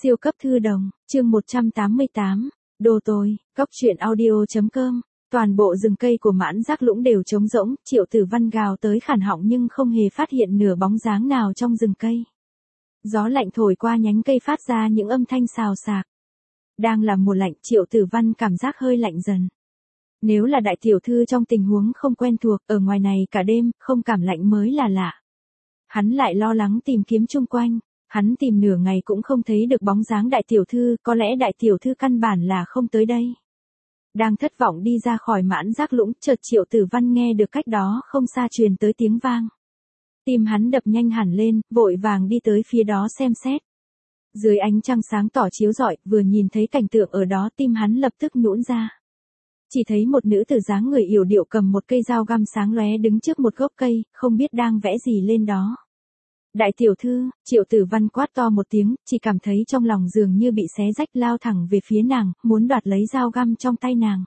Siêu cấp thư đồng, chương 188, đồ tôi, cóc truyện audio.com. Toàn bộ rừng cây của Mãn Giác Lũng đều trống rỗng, Triệu Tử Văn gào tới khản họng nhưng không hề phát hiện nửa bóng dáng nào trong rừng cây. Gió lạnh thổi qua nhánh cây phát ra những âm thanh xào xạc. Đang là mùa lạnh, Triệu Tử Văn cảm giác hơi lạnh dần. Nếu là đại tiểu thư trong tình huống không quen thuộc, ở ngoài này cả đêm, không cảm lạnh mới là lạ. Hắn lại lo lắng tìm kiếm chung quanh. Hắn tìm nửa ngày cũng không thấy được bóng dáng đại tiểu thư, có lẽ đại tiểu thư căn bản là không tới đây. Đang thất vọng đi ra khỏi Mãn Giác Lũng, chợt Triệu Tử Văn nghe được cách đó không xa truyền tới tiếng vang. Tim hắn đập nhanh hẳn lên, vội vàng đi tới phía đó xem xét. Dưới ánh trăng sáng tỏ chiếu rọi, vừa nhìn thấy cảnh tượng ở đó tim hắn lập tức nhũn ra. Chỉ thấy một nữ tử dáng người yểu điệu cầm một cây dao găm sáng lóe đứng trước một gốc cây, không biết đang vẽ gì lên đó. Đại tiểu thư, Triệu Tử Văn quát to một tiếng, chỉ cảm thấy trong lòng dường như bị xé rách lao thẳng về phía nàng, muốn đoạt lấy dao găm trong tay nàng.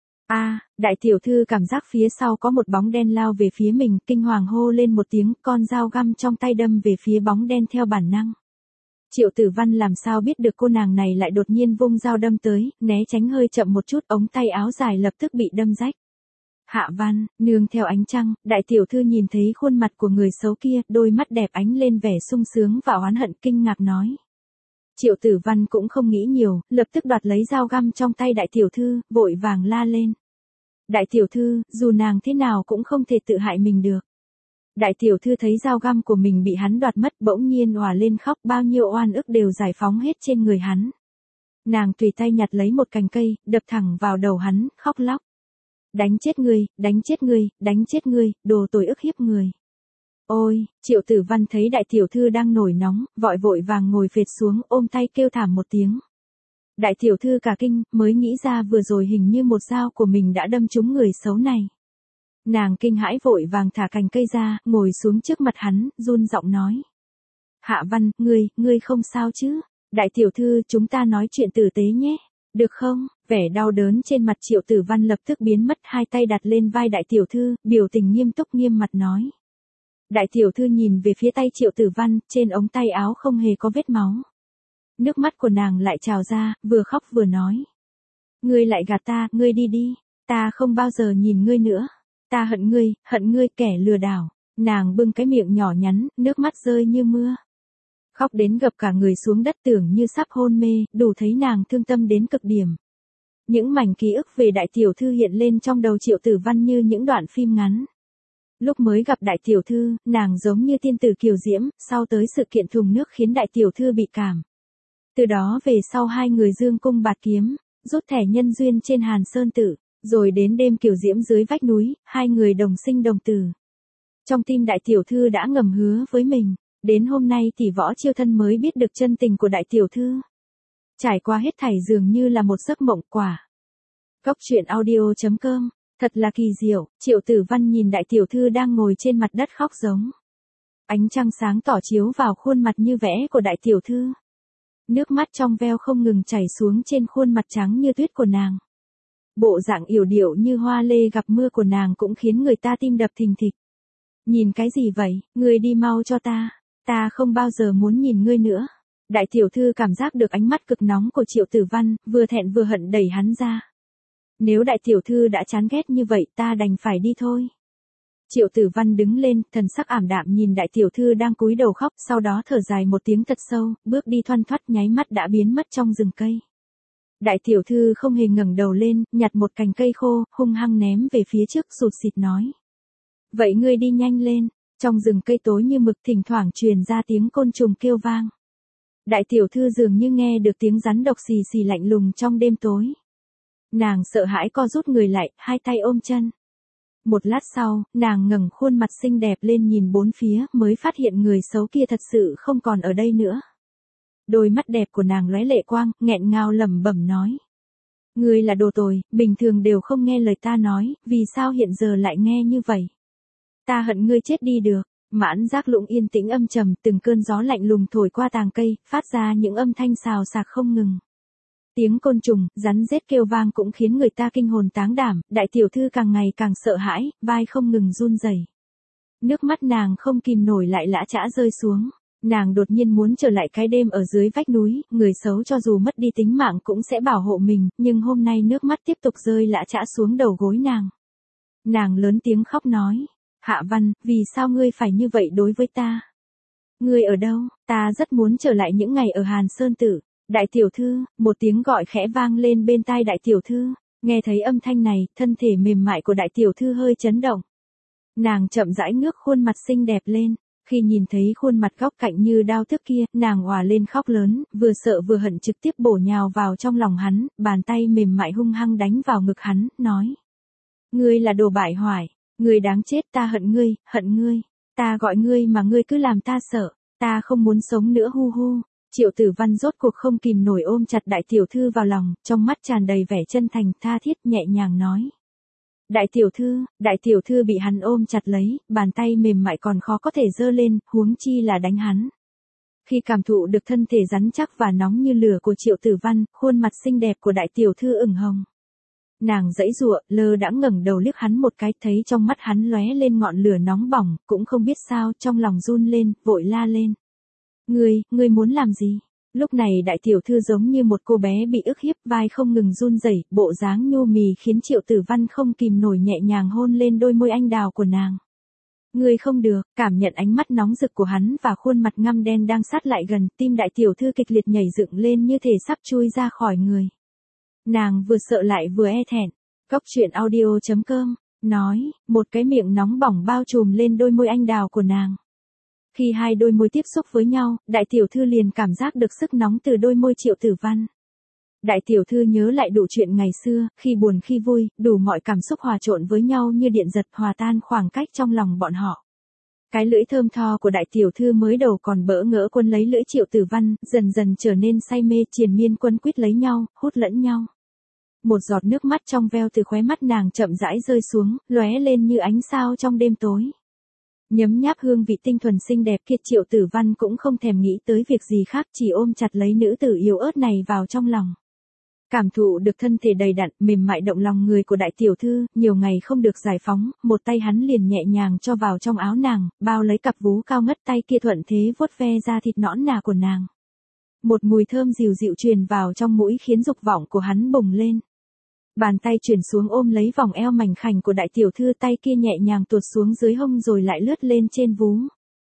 Đại tiểu thư cảm giác phía sau có một bóng đen lao về phía mình, kinh hoàng hô lên một tiếng, con dao găm trong tay đâm về phía bóng đen theo bản năng. Triệu Tử Văn làm sao biết được cô nàng này lại đột nhiên vung dao đâm tới, né tránh hơi chậm một chút, ống tay áo dài lập tức bị đâm rách. Hạ Văn, nương theo ánh trăng, đại tiểu thư nhìn thấy khuôn mặt của người xấu kia, đôi mắt đẹp ánh lên vẻ sung sướng và oán hận, kinh ngạc nói. Triệu Tử Văn cũng không nghĩ nhiều, lập tức đoạt lấy dao găm trong tay đại tiểu thư, vội vàng la lên. Đại tiểu thư, dù nàng thế nào cũng không thể tự hại mình được. Đại tiểu thư thấy dao găm của mình bị hắn đoạt mất, bỗng nhiên òa lên khóc, bao nhiêu oan ức đều giải phóng hết trên người hắn. Nàng tùy tay nhặt lấy một cành cây, đập thẳng vào đầu hắn, khóc lóc. Đánh chết ngươi, đánh chết ngươi, đánh chết ngươi, đồ tội ức hiếp người. Ôi, Triệu Tử Văn thấy đại tiểu thư đang nổi nóng, vội vàng ngồi phệt xuống, ôm tay kêu thảm một tiếng. Đại tiểu thư cả kinh, mới nghĩ ra vừa rồi hình như một dao của mình đã đâm trúng người xấu này. Nàng kinh hãi vội vàng thả cành cây ra, ngồi xuống trước mặt hắn, run giọng nói. Hạ Văn, ngươi không sao chứ? Đại tiểu thư, chúng ta nói chuyện tử tế nhé. Được không? Vẻ đau đớn trên mặt Triệu Tử Văn lập tức biến mất, hai tay đặt lên vai đại tiểu thư, biểu tình nghiêm túc nghiêm mặt nói. Đại tiểu thư nhìn về phía tay Triệu Tử Văn, trên ống tay áo không hề có vết máu. Nước mắt của nàng lại trào ra, vừa khóc vừa nói. Ngươi lại gạt ta, ngươi đi đi, ta không bao giờ nhìn ngươi nữa. Ta hận ngươi kẻ lừa đảo. Nàng bưng cái miệng nhỏ nhắn, nước mắt rơi như mưa. Khóc đến gập cả người xuống đất, tưởng như sắp hôn mê, đủ thấy nàng thương tâm đến cực điểm. Những mảnh ký ức về đại tiểu thư hiện lên trong đầu Triệu Tử Văn như những đoạn phim ngắn. Lúc mới gặp đại tiểu thư, nàng giống như tiên tử kiều diễm, sau tới sự kiện thùng nước khiến đại tiểu thư bị cảm. Từ đó về sau hai người dương cung bạt kiếm, rút thẻ nhân duyên trên Hàn Sơn Tự, rồi đến đêm kiều diễm dưới vách núi, hai người đồng sinh đồng tử. Trong tim đại tiểu thư đã ngầm hứa với mình, đến hôm nay tỷ võ chiêu thân mới biết được chân tình của đại tiểu thư. Trải qua hết thảy dường như là một giấc mộng quả. Cóc truyện audio.com, thật là kỳ diệu, Triệu Tử Văn nhìn đại tiểu thư đang ngồi trên mặt đất khóc giống. Ánh trăng sáng tỏ chiếu vào khuôn mặt như vẽ của đại tiểu thư. Nước mắt trong veo không ngừng chảy xuống trên khuôn mặt trắng như tuyết của nàng. Bộ dạng yểu điệu như hoa lê gặp mưa của nàng cũng khiến người ta tim đập thình thịch. Nhìn cái gì vậy, ngươi đi mau cho ta không bao giờ muốn nhìn ngươi nữa. Đại tiểu thư cảm giác được ánh mắt cực nóng của Triệu Tử Văn, vừa thẹn vừa hận đẩy hắn ra. Nếu đại tiểu thư đã chán ghét như vậy ta đành phải đi thôi. Triệu Tử Văn đứng lên, thần sắc ảm đạm nhìn đại tiểu thư đang cúi đầu khóc, sau đó thở dài một tiếng thật sâu, bước đi thoăn thoắt nháy mắt đã biến mất trong rừng cây. Đại tiểu thư không hề ngẩng đầu lên, nhặt một cành cây khô, hung hăng ném về phía trước, sụt sịt nói. Vậy ngươi đi nhanh lên, trong rừng cây tối như mực thỉnh thoảng truyền ra tiếng côn trùng kêu vang. Đại tiểu thư dường như nghe được tiếng rắn độc xì xì lạnh lùng trong đêm tối. Nàng sợ hãi co rút người lại, hai tay ôm chân. Một lát sau, nàng ngẩng khuôn mặt xinh đẹp lên nhìn bốn phía, mới phát hiện người xấu kia thật sự không còn ở đây nữa. Đôi mắt đẹp của nàng lóe lệ quang, nghẹn ngào lẩm bẩm nói. Ngươi là đồ tồi, bình thường đều không nghe lời ta nói, vì sao hiện giờ lại nghe như vậy? Ta hận ngươi chết đi được. Mãn Giác Lũng yên tĩnh âm trầm, từng cơn gió lạnh lùng thổi qua tàng cây, phát ra những âm thanh xào xạc không ngừng. Tiếng côn trùng, rắn rết kêu vang cũng khiến người ta kinh hồn táng đảm, đại tiểu thư càng ngày càng sợ hãi, vai không ngừng run rẩy. Nước mắt nàng không kìm nổi lại lã chã rơi xuống. Nàng đột nhiên muốn trở lại cái đêm ở dưới vách núi, người xấu cho dù mất đi tính mạng cũng sẽ bảo hộ mình, nhưng hôm nay nước mắt tiếp tục rơi lã chã xuống đầu gối nàng. Nàng lớn tiếng khóc nói, Hạ Văn, vì sao ngươi phải như vậy đối với ta? Ngươi ở đâu? Ta rất muốn trở lại những ngày ở Hàn Sơn Tử. Đại tiểu thư, một tiếng gọi khẽ vang lên bên tai đại tiểu thư. Nghe thấy âm thanh này, thân thể mềm mại của đại tiểu thư hơi chấn động. Nàng chậm rãi ngước khuôn mặt xinh đẹp lên. Khi nhìn thấy khuôn mặt góc cạnh như đao thức kia, nàng òa lên khóc lớn, vừa sợ vừa hận trực tiếp bổ nhào vào trong lòng hắn, bàn tay mềm mại hung hăng đánh vào ngực hắn, nói. Ngươi là đồ bại hoại, ngươi đáng chết, ta hận ngươi. Ta gọi ngươi mà ngươi cứ làm ta sợ, ta không muốn sống nữa hu hu. Triệu Tử Văn rốt cuộc không kìm nổi ôm chặt đại tiểu thư vào lòng, trong mắt tràn đầy vẻ chân thành tha thiết nhẹ nhàng nói. Đại tiểu thư bị hắn ôm chặt lấy, bàn tay mềm mại còn khó có thể giơ lên, huống chi là đánh hắn. Khi cảm thụ được thân thể rắn chắc và nóng như lửa của Triệu Tử Văn, khuôn mặt xinh đẹp của đại tiểu thư ửng hồng. Nàng giãy giụa, lơ đãng ngẩng đầu liếc hắn một cái, thấy trong mắt hắn lóe lên ngọn lửa nóng bỏng, cũng không biết sao, trong lòng run lên, vội la lên. Ngươi muốn làm gì? Lúc này đại tiểu thư giống như một cô bé bị ức hiếp, vai không ngừng run rẩy, bộ dáng nhu mì khiến Triệu Tử Văn không kìm nổi nhẹ nhàng hôn lên đôi môi anh đào của nàng. Ngươi không được, cảm nhận ánh mắt nóng rực của hắn và khuôn mặt ngăm đen đang sát lại gần, tim đại tiểu thư kịch liệt nhảy dựng lên như thể sắp chui ra khỏi người. Nàng vừa sợ lại vừa e thẹn. Góc truyện audio.com nói, một cái miệng nóng bỏng bao trùm lên đôi môi anh đào của nàng. Khi hai đôi môi tiếp xúc với nhau, đại tiểu thư liền cảm giác được sức nóng từ đôi môi Triệu Tử Văn. Đại tiểu thư nhớ lại đủ chuyện ngày xưa, khi buồn khi vui, đủ mọi cảm xúc hòa trộn với nhau như điện giật hòa tan khoảng cách trong lòng bọn họ. Cái lưỡi thơm tho của đại tiểu thư mới đầu còn bỡ ngỡ quấn lấy lưỡi Triệu Tử Văn, dần dần trở nên say mê triền miên quấn quýt lấy nhau, hút lẫn nhau. Một giọt nước mắt trong veo từ khóe mắt nàng chậm rãi rơi xuống, lóe lên như ánh sao trong đêm tối. Nhấm nháp hương vị tinh thuần xinh đẹp kia, Triệu Tử Văn cũng không thèm nghĩ tới việc gì khác, chỉ ôm chặt lấy nữ tử yếu ớt này vào trong lòng. Cảm thụ được thân thể đầy đặn, mềm mại động lòng người của đại tiểu thư, nhiều ngày không được giải phóng, một tay hắn liền nhẹ nhàng cho vào trong áo nàng, bao lấy cặp vú cao ngất, tay kia thuận thế vuốt ve da thịt nõn nà của nàng. Một mùi thơm dịu dịu truyền vào trong mũi khiến dục vọng của hắn bùng lên. Bàn tay chuyển xuống ôm lấy vòng eo mảnh khảnh của đại tiểu thư, tay kia nhẹ nhàng tuột xuống dưới hông rồi lại lướt lên trên vú.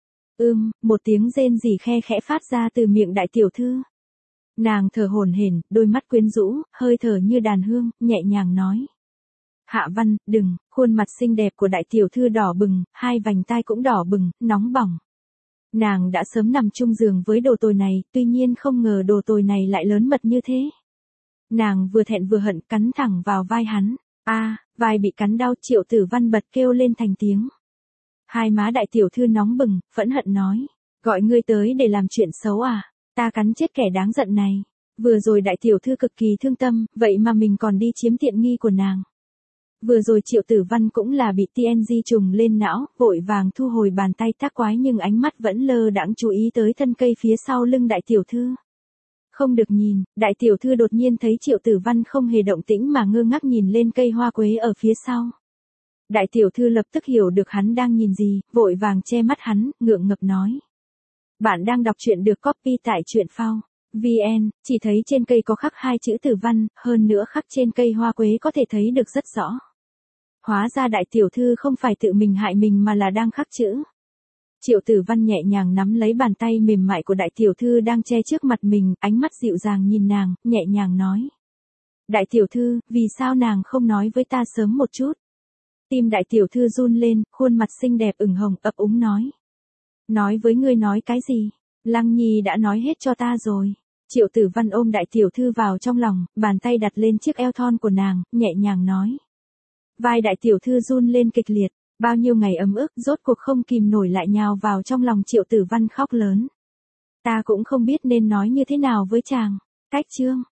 Một tiếng rên rỉ khe khẽ phát ra từ miệng đại tiểu thư. Nàng thở hổn hển, đôi mắt quyến rũ, hơi thở như đàn hương, nhẹ nhàng nói. Hạ Văn, đừng, khuôn mặt xinh đẹp của đại tiểu thư đỏ bừng, hai vành tai cũng đỏ bừng, nóng bỏng. Nàng đã sớm nằm chung giường với đồ tồi này, tuy nhiên không ngờ đồ tồi này lại lớn mật như thế. Nàng vừa thẹn vừa hận, cắn thẳng vào vai hắn. Vai bị cắn đau, Triệu Tử Văn bật kêu lên thành tiếng. Hai má đại tiểu thư nóng bừng, phẫn hận nói. Gọi ngươi tới để làm chuyện xấu à? Ta cắn chết kẻ đáng giận này. Vừa rồi đại tiểu thư cực kỳ thương tâm, vậy mà mình còn đi chiếm tiện nghi của nàng. Vừa rồi Triệu Tử Văn cũng là bị TNG trùng lên não, vội vàng thu hồi bàn tay tác quái, nhưng ánh mắt vẫn lơ đãng chú ý tới thân cây phía sau lưng đại tiểu thư. Không được nhìn, đại tiểu thư đột nhiên thấy Triệu Tử Văn không hề động tĩnh mà ngơ ngác nhìn lên cây hoa quế ở phía sau. Đại tiểu thư lập tức hiểu được hắn đang nhìn gì, vội vàng che mắt hắn, ngượng ngập nói. Bạn đang đọc truyện được copy tại truyện phao VN, chỉ thấy trên cây có khắc hai chữ Tử Văn, hơn nữa khắc trên cây hoa quế có thể thấy được rất rõ. Hóa ra đại tiểu thư không phải tự mình hại mình mà là đang khắc chữ. Triệu Tử Văn nhẹ nhàng nắm lấy bàn tay mềm mại của đại tiểu thư đang che trước mặt mình, ánh mắt dịu dàng nhìn nàng, nhẹ nhàng nói. Đại tiểu thư, vì sao nàng không nói với ta sớm một chút? Tim đại tiểu thư run lên, khuôn mặt xinh đẹp ửng hồng, ấp úng nói. Nói với ngươi nói cái gì? Lăng Nhi đã nói hết cho ta rồi. Triệu Tử Văn ôm đại tiểu thư vào trong lòng, bàn tay đặt lên chiếc eo thon của nàng, nhẹ nhàng nói. Vai đại tiểu thư run lên kịch liệt. Bao nhiêu ngày ấm ức, rốt cuộc không kìm nổi lại nhào vào trong lòng Triệu Tử Văn khóc lớn. Ta cũng không biết nên nói như thế nào với chàng. Cách chương.